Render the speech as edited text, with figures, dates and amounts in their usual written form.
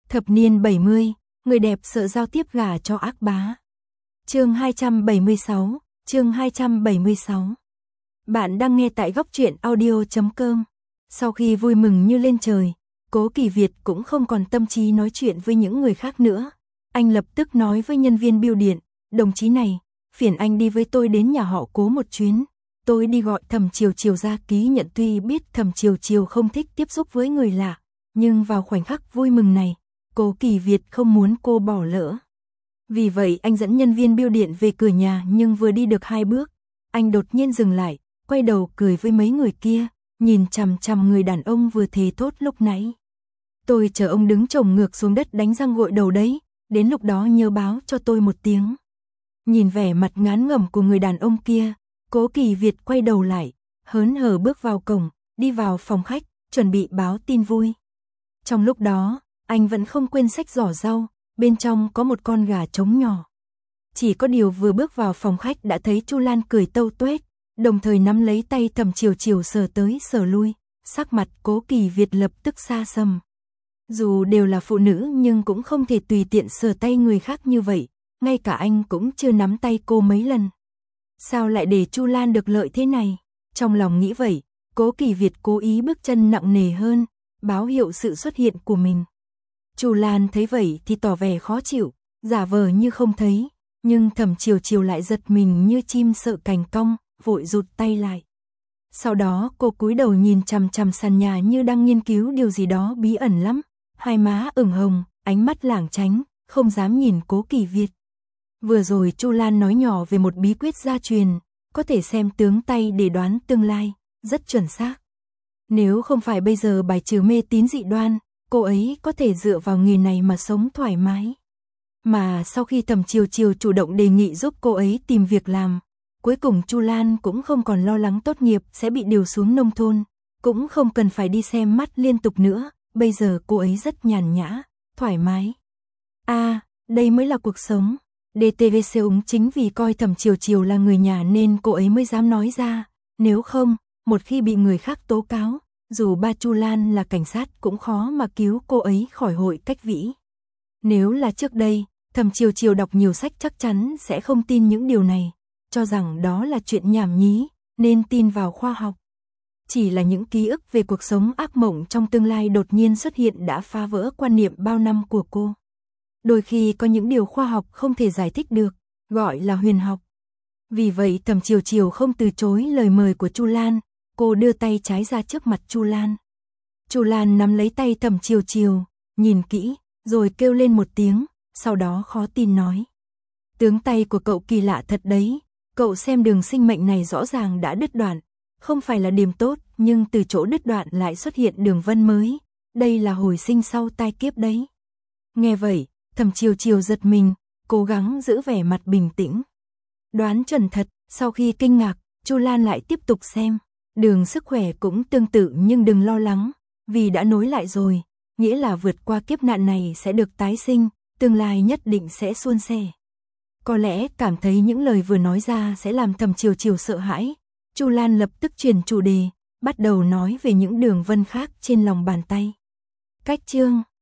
Thập niên 70, người đẹp sợ giao tiếp gả cho ác bá. Chương 276, chương 276. Bạn đang nghe tại góc truyện audio.com. Sau khi vui mừng như lên trời, Cố Kỳ Việt cũng không còn tâm trí nói chuyện với những người khác nữa. Anh lập tức nói với nhân viên bưu điện, đồng chí này, phiền anh đi với tôi đến nhà họ Cố một chuyến. Tôi đi gọi Thẩm Chiều Chiều ra ký nhận, tuy biết Thẩm Chiều Chiều không thích tiếp xúc với người lạ, nhưng vào khoảnh khắc vui mừng này, Cố Kỳ Việt không muốn cô bỏ lỡ. Vì vậy anh dẫn nhân viên bưu điện về cửa nhà, nhưng vừa đi được 2 bước, anh đột nhiên dừng lại, quay đầu cười với mấy người kia, nhìn chằm chằm người đàn ông vừa thề thốt lúc nãy. Tôi chờ ông đứng chồng ngược xuống đất đánh răng gội đầu đấy, đến lúc đó nhớ báo cho tôi một tiếng. Nhìn vẻ mặt ngán ngẩm của người đàn ông kia, Cố Kỳ Việt quay đầu lại, hớn hở bước vào cổng, đi vào phòng khách, chuẩn bị báo tin vui. Trong lúc đó, anh vẫn không quên xách giỏ rau, bên trong có một con gà trống nhỏ. Chỉ có điều vừa bước vào phòng khách đã thấy Chu Lan cười tâu tuét, đồng thời nắm lấy tay Thẩm Chiều Chiều sờ tới sờ lui, sắc mặt Cố Kỳ Việt lập tức xa sầm. Dù đều là phụ nữ nhưng cũng không thể tùy tiện sờ tay người khác như vậy, ngay cả anh cũng chưa nắm tay cô mấy lần. Sao lại để Chu Lan được lợi thế này? Trong lòng nghĩ vậy, Cố Kỳ Việt cố ý bước chân nặng nề hơn, báo hiệu sự xuất hiện của mình. Chu Lan thấy vậy thì tỏ vẻ khó chịu, giả vờ như không thấy, nhưng Thẩm Chiều Chiều lại giật mình như chim sợ cành cong, vội rụt tay lại. Sau đó cô cúi đầu nhìn chằm chằm sàn nhà như đang nghiên cứu điều gì đó bí ẩn lắm, hai má ửng hồng, ánh mắt lảng tránh, không dám nhìn Cố Kỳ Việt. Vừa rồi Chu Lan nói nhỏ về một bí quyết gia truyền, có thể xem tướng tay để đoán tương lai, rất chuẩn xác. Nếu không phải bây giờ bài trừ mê tín dị đoan, cô ấy có thể dựa vào nghề này mà sống thoải mái. Mà sau khi Thẩm Chiều Chiều chủ động đề nghị giúp cô ấy tìm việc làm, cuối cùng Chu Lan cũng không còn lo lắng tốt nghiệp sẽ bị điều xuống nông thôn, cũng không cần phải đi xem mắt liên tục nữa, bây giờ cô ấy rất nhàn nhã, thoải mái. Đây mới là cuộc sống. DTVC chính vì coi Thẩm Chiều Chiều là người nhà nên cô ấy mới dám nói ra, nếu không, một khi bị người khác tố cáo, dù ba Chu Lan là cảnh sát cũng khó mà cứu cô ấy khỏi hội cách vĩ. Nếu là trước đây, Thẩm Chiều Chiều đọc nhiều sách chắc chắn sẽ không tin những điều này, cho rằng đó là chuyện nhảm nhí, nên tin vào khoa học. Chỉ là những ký ức về cuộc sống ác mộng trong tương lai đột nhiên xuất hiện đã phá vỡ quan niệm bao năm của cô. Đôi khi có những điều khoa học không thể giải thích được, gọi là huyền học. Vì vậy Thẩm Chiều Chiều không từ chối lời mời của Chu Lan, cô đưa tay trái ra trước mặt Chu Lan. Chu Lan nắm lấy tay Thẩm Chiều Chiều, nhìn kỹ, rồi kêu lên một tiếng, sau đó khó tin nói. Tướng tay của cậu kỳ lạ thật đấy, cậu xem đường sinh mệnh này rõ ràng đã đứt đoạn, không phải là điểm tốt, nhưng từ chỗ đứt đoạn lại xuất hiện đường vân mới, đây là hồi sinh sau tai kiếp đấy. Nghe vậy, Thẩm Chiều Chiều giật mình, cố gắng giữ vẻ mặt bình tĩnh. Đoán chuẩn thật, sau khi kinh ngạc, Chu Lan lại tiếp tục xem, đường sức khỏe cũng tương tự nhưng đừng lo lắng, vì đã nối lại rồi, nghĩa là vượt qua kiếp nạn này sẽ được tái sinh, tương lai nhất định sẽ suôn sẻ. Có lẽ cảm thấy những lời vừa nói ra sẽ làm Thẩm Chiều Chiều sợ hãi, Chu Lan lập tức chuyển chủ đề, bắt đầu nói về những đường vân khác trên lòng bàn tay. Cách chương